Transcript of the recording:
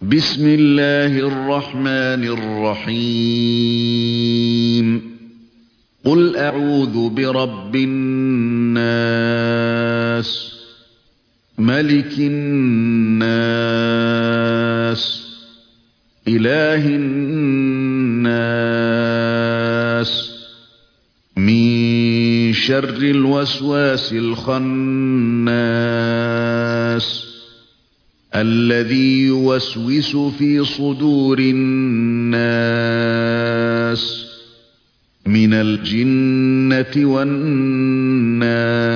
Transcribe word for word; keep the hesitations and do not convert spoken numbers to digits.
بسم الله الرحمن الرحيم قل أعوذ برب الناس ملك الناس إله الناس من شر الوسواس الخناس الذي يوسوس في صدور الناس من الجنة والناس